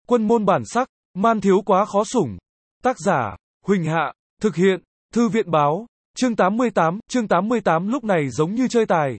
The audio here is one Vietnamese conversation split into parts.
Quân môn bản sắc, man thiếu quá khó sủng. Tác giả, Huỳnh Hạ, thực hiện, Thư viện báo, chương 88 lúc này giống như chơi tài.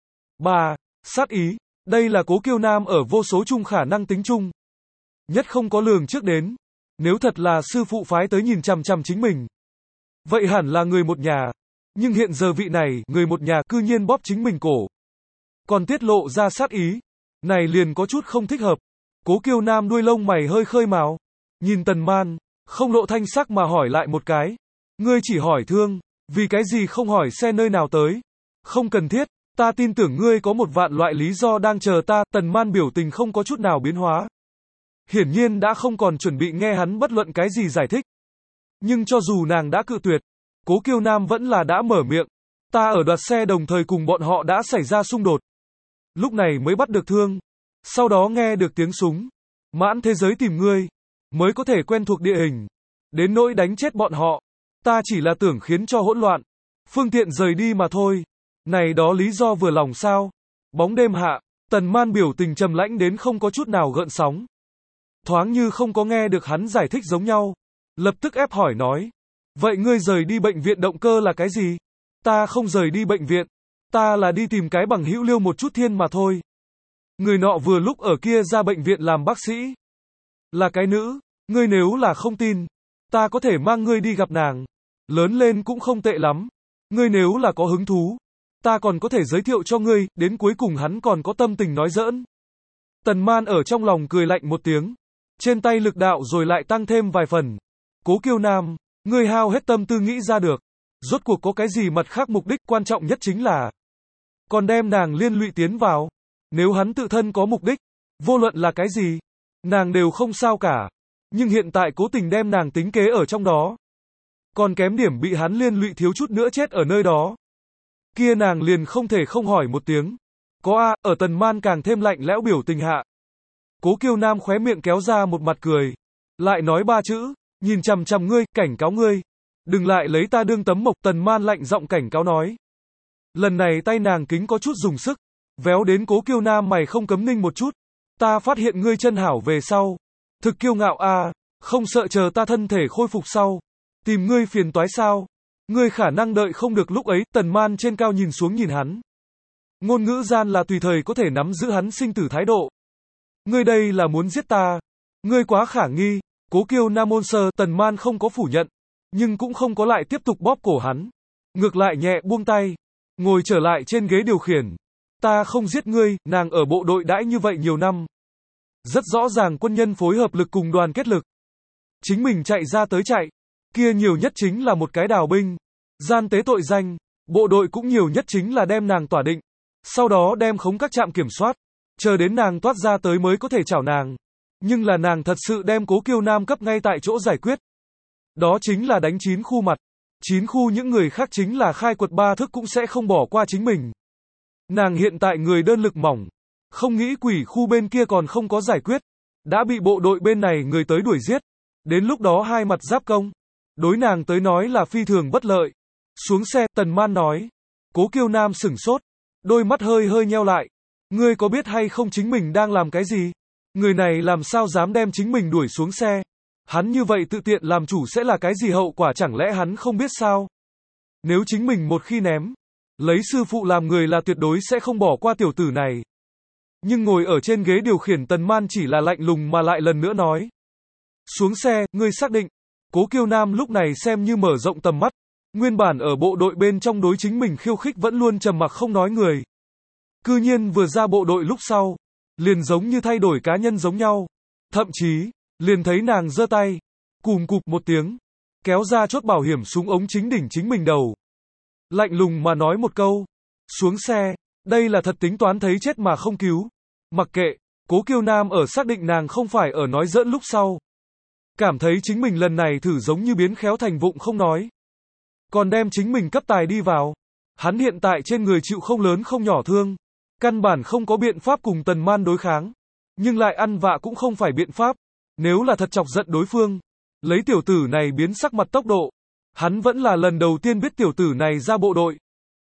3. Sát ý, đây là Cố Kiêu Nam ở vô số chung khả năng tính chung. Nhất không có lường trước đến. Nếu thật là sư phụ phái tới nhìn chằm chằm chính mình. Vậy hẳn là người một nhà. Nhưng hiện giờ vị này, người một nhà cư nhiên bóp chính mình cổ. Còn tiết lộ ra sát ý. Này liền có chút không thích hợp. Cố Kiêu Nam đuôi lông mày hơi khơi mào. Nhìn Tần Man, không lộ thanh sắc mà hỏi lại một cái. Ngươi chỉ hỏi thương, vì cái gì không hỏi xe nơi nào tới? Không cần thiết, ta tin tưởng ngươi có một vạn loại lý do đang chờ ta. Tần Man biểu tình không có chút nào biến hóa. Hiển nhiên đã không còn chuẩn bị nghe hắn bất luận cái gì giải thích. Nhưng cho dù nàng đã cự tuyệt, Cố Kiêu Nam vẫn là đã mở miệng. Ta ở đoạt xe đồng thời cùng bọn họ đã xảy ra xung đột. Lúc này mới bắt được thương. Sau đó nghe được tiếng súng. Mãn thế giới tìm ngươi. Mới có thể quen thuộc địa hình. Đến nỗi đánh chết bọn họ. Ta chỉ là tưởng khiến cho hỗn loạn. Phương tiện rời đi mà thôi. Này đó lý do vừa lòng sao? Bóng đêm hạ. Tần Man biểu tình trầm lãnh đến không có chút nào gợn sóng. Thoáng như không có nghe được hắn giải thích giống nhau. Lập tức ép hỏi nói. Vậy ngươi rời đi bệnh viện động cơ là cái gì? Ta không rời đi bệnh viện. Ta là đi tìm cái bằng hữu liêu một chút thiên mà thôi. Người nọ vừa lúc ở kia ra bệnh viện làm bác sĩ. Là cái nữ. Ngươi nếu là không tin, ta có thể mang ngươi đi gặp nàng. Lớn lên cũng không tệ lắm. Ngươi nếu là có hứng thú, ta còn có thể giới thiệu cho ngươi. Đến cuối cùng hắn còn có tâm tình nói giỡn. Tần Man ở trong lòng cười lạnh một tiếng. Trên tay lực đạo rồi lại tăng thêm vài phần. Cố Kiêu Nam, ngươi hao hết tâm tư nghĩ ra được. Rốt cuộc có cái gì mặt khác mục đích quan trọng nhất chính là còn đem nàng liên lụy tiến vào. Nếu hắn tự thân có mục đích, vô luận là cái gì, nàng đều không sao cả. Nhưng hiện tại cố tình đem nàng tính kế ở trong đó. Còn kém điểm bị hắn liên lụy thiếu chút nữa chết ở nơi đó. Kia nàng liền không thể không hỏi một tiếng. Có a, ở Tần Man càng thêm lạnh lẽo biểu tình hạ. Cố Kiêu Nam khóe miệng kéo ra một mặt cười. Lại nói ba chữ, nhìn chằm chằm ngươi, cảnh cáo ngươi. Đừng lại lấy ta đương tấm mộc. Tần Man lạnh giọng cảnh cáo nói. Lần này tay nàng kính có chút dùng sức. Véo đến Cố Kiêu Nam mày không cấm ninh một chút. Ta phát hiện ngươi chân hảo về sau. Thực kiêu ngạo a, không sợ chờ ta thân thể khôi phục sau. Tìm ngươi phiền toái sao? Ngươi khả năng đợi không được lúc ấy. Tần Man trên cao nhìn xuống nhìn hắn. Ngôn ngữ gian là tùy thời có thể nắm giữ hắn sinh tử thái độ. Ngươi đây là muốn giết ta. Ngươi quá khả nghi. Cố Kiêu Nam môn sơ. Tần Man không có phủ nhận. Nhưng cũng không có lại tiếp tục bóp cổ hắn. Ngược lại nhẹ buông tay. Ngồi trở lại trên ghế điều khiển. Ta không giết ngươi. Nàng ở bộ đội đãi như vậy nhiều năm. Rất rõ ràng quân nhân phối hợp lực cùng đoàn kết lực. Chính mình chạy ra tới chạy. Kia nhiều nhất chính là một cái đào binh. Gian tế tội danh. Bộ đội cũng nhiều nhất chính là đem nàng tỏa định. Sau đó đem khống các trạm kiểm soát. Chờ đến nàng toát ra tới mới có thể chảo nàng. Nhưng là nàng thật sự đem Cố Kiêu Nam cấp ngay tại chỗ giải quyết. Đó chính là đánh 9 khu mặt. 9 khu những người khác chính là khai quật 3 thước cũng sẽ không bỏ qua chính mình. Nàng hiện tại người đơn lực mỏng. Không nghĩ quỷ khu bên kia còn không có giải quyết. Đã bị bộ đội bên này người tới đuổi giết. Đến lúc đó hai mặt giáp công. Đối nàng tới nói là phi thường bất lợi. Xuống xe, Tần Man nói. Cố Kiêu Nam sửng sốt. Đôi mắt hơi hơi nheo lại. Ngươi có biết hay không chính mình đang làm cái gì? Người này làm sao dám đem chính mình đuổi xuống xe? Hắn như vậy tự tiện làm chủ sẽ là cái gì hậu quả, chẳng lẽ hắn không biết sao? Nếu chính mình một khi ném, lấy sư phụ làm người là tuyệt đối sẽ không bỏ qua tiểu tử này. Nhưng ngồi ở trên ghế điều khiển Tần Man chỉ là lạnh lùng mà lại lần nữa nói. Xuống xe, ngươi xác định. Cố Kiêu Nam lúc này xem như mở rộng tầm mắt. Nguyên bản ở bộ đội bên trong đối chính mình khiêu khích vẫn luôn trầm mặc không nói người. Cư nhiên vừa ra bộ đội lúc sau. Liền giống như thay đổi cá nhân giống nhau. Thậm chí, liền thấy nàng giơ tay. Cùm cụp một tiếng. Kéo ra chốt bảo hiểm súng ống chính đỉnh chính mình đầu. Lạnh lùng mà nói một câu. Xuống xe. Đây là thật tính toán thấy chết mà không cứu. Mặc kệ, Cố Kiêu Nam ở xác định nàng không phải ở nói giỡn lúc sau. Cảm thấy chính mình lần này thử giống như biến khéo thành vụng không nói. Còn đem chính mình cấp tài đi vào. Hắn hiện tại trên người chịu không lớn không nhỏ thương. Căn bản không có biện pháp cùng Tần Man đối kháng. Nhưng lại ăn vạ cũng không phải biện pháp. Nếu là thật chọc giận đối phương. Lấy tiểu tử này biến sắc mặt tốc độ. Hắn vẫn là lần đầu tiên biết tiểu tử này ra bộ đội.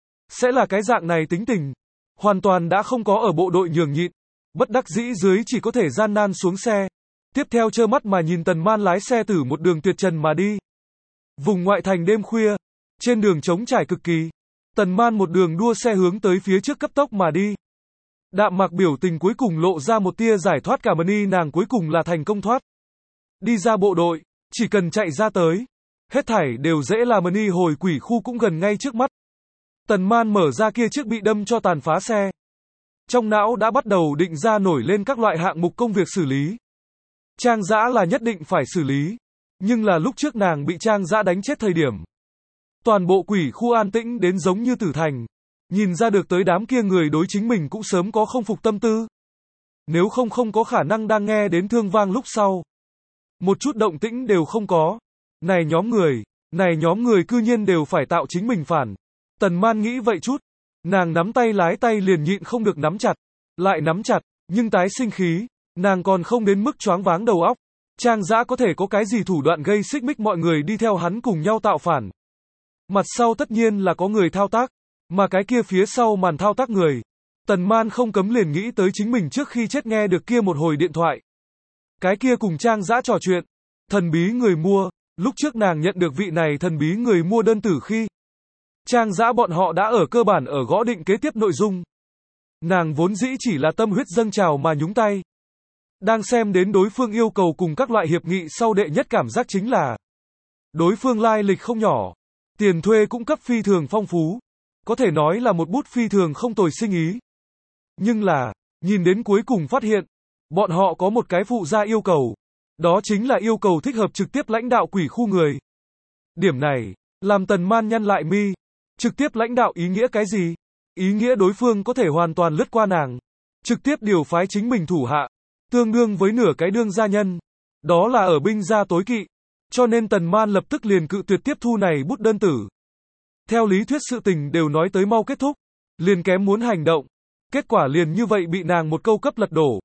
Sẽ là cái dạng này tính tình. Hoàn toàn đã không có ở bộ đội nhường nhịn. Bất đắc dĩ dưới chỉ có thể gian nan xuống xe. Tiếp theo trơ mắt mà nhìn Tần Man lái xe từ một đường tuyệt trần mà đi. Vùng ngoại thành đêm khuya, trên đường trống trải cực kỳ, Tần Man một đường đua xe hướng tới phía trước cấp tốc mà đi. Đạm Mạc biểu tình cuối cùng lộ ra một tia giải thoát, cảm ơn y, nàng cuối cùng là thành công thoát. Đi ra bộ đội, chỉ cần chạy ra tới, hết thảy đều dễ làm, ơn y hồi quỷ khu cũng gần ngay trước mắt. Tần Man mở ra kia chiếc bị đâm cho tàn phá xe. Trong não đã bắt đầu định ra nổi lên các loại hạng mục công việc xử lý. Trang Dã là nhất định phải xử lý, nhưng là lúc trước nàng bị Trang Dã đánh chết thời điểm. Toàn bộ quỷ khu an tĩnh đến giống như tử thành, nhìn ra được tới đám kia người đối chính mình cũng sớm có không phục tâm tư. Nếu không có khả năng đang nghe đến thương vang lúc sau. Một chút động tĩnh đều không có. Này nhóm người cư nhiên đều phải tạo chính mình phản. Tần Man nghĩ vậy chút, nàng nắm tay lái tay liền nhịn không được nắm chặt, lại nắm chặt, nhưng tái sinh khí, nàng còn không đến mức choáng váng đầu óc. Trang Dã có thể có cái gì thủ đoạn gây xích mích mọi người đi theo hắn cùng nhau tạo phản. Mặt sau tất nhiên là có người thao tác, mà cái kia phía sau màn thao tác người. Tần Man không cấm liền nghĩ tới chính mình trước khi chết nghe được kia một hồi điện thoại. Cái kia cùng Trang Dã trò chuyện, thần bí người mua, lúc trước nàng nhận được vị này thần bí người mua đơn tử khi Trang Dã bọn họ đã ở cơ bản ở gõ định kế tiếp nội dung. Nàng vốn dĩ chỉ là tâm huyết dâng trào mà nhúng tay. Đang xem đến đối phương yêu cầu cùng các loại hiệp nghị sau, đệ nhất cảm giác chính là đối phương lai lịch không nhỏ, tiền thuê cũng cấp phi thường phong phú, có thể nói là một bút phi thường không tồi sinh ý. Nhưng là, nhìn đến cuối cùng phát hiện, bọn họ có một cái phụ gia yêu cầu, đó chính là yêu cầu thích hợp trực tiếp lãnh đạo quỷ khu người. Điểm này, làm Tần Man nhăn lại mi, trực tiếp lãnh đạo ý nghĩa cái gì? Ý nghĩa đối phương có thể hoàn toàn lướt qua nàng, trực tiếp điều phái chính mình thủ hạ, tương đương với nửa cái đương gia nhân. Đó là ở binh gia tối kỵ. Cho nên Tần Man lập tức liền cự tuyệt tiếp thu này bút đơn tử. Theo lý thuyết sự tình đều nói tới mau kết thúc, liền kém muốn hành động. Kết quả liền như vậy bị nàng một câu cấp lật đổ.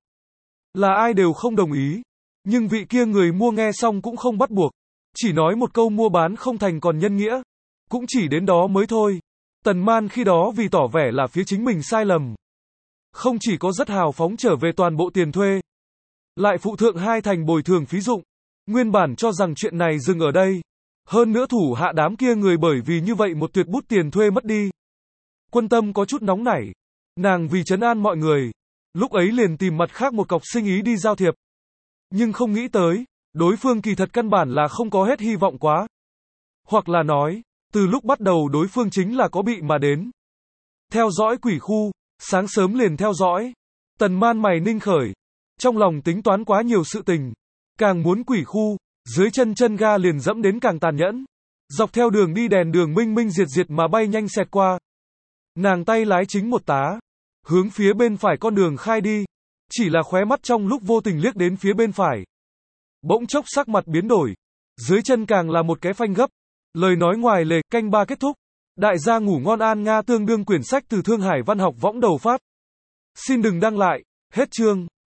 Là ai đều không đồng ý. Nhưng vị kia người mua nghe xong cũng không bắt buộc. Chỉ nói một câu mua bán không thành còn nhân nghĩa. Cũng chỉ đến đó mới thôi. Tần Man khi đó vì tỏ vẻ là phía chính mình sai lầm. Không chỉ có rất hào phóng trở về toàn bộ tiền thuê, lại phụ thượng 2 thành bồi thường phí dụng. Nguyên bản cho rằng chuyện này dừng ở đây. Hơn nữa thủ hạ đám kia người bởi vì như vậy một tuyệt bút tiền thuê mất đi. Quân Tâm có chút nóng nảy. Nàng vì trấn an mọi người, lúc ấy liền tìm mặt khác một cọc sinh ý đi giao thiệp. Nhưng không nghĩ tới, đối phương kỳ thật căn bản là không có hết hy vọng quá. Hoặc là nói, từ lúc bắt đầu đối phương chính là có bị mà đến. Theo dõi quỷ khu, sáng sớm liền theo dõi. Tần Man mày ninh khởi. Trong lòng tính toán quá nhiều sự tình. Càng muốn quỷ khu, dưới chân ga liền dẫm đến càng tàn nhẫn. Dọc theo đường đi đèn đường minh minh diệt diệt mà bay nhanh xẹt qua. Nàng tay lái chính một tá, hướng phía bên phải con đường khai đi. Chỉ là khóe mắt trong lúc vô tình liếc đến phía bên phải. Bỗng chốc sắc mặt biến đổi. Dưới chân càng là một cái phanh gấp. Lời nói ngoài lề, canh 3 kết thúc. Đại gia ngủ ngon an nga, tương đương quyển sách từ Thương Hải Văn học võng đầu phát. Xin đừng đăng lại, hết chương.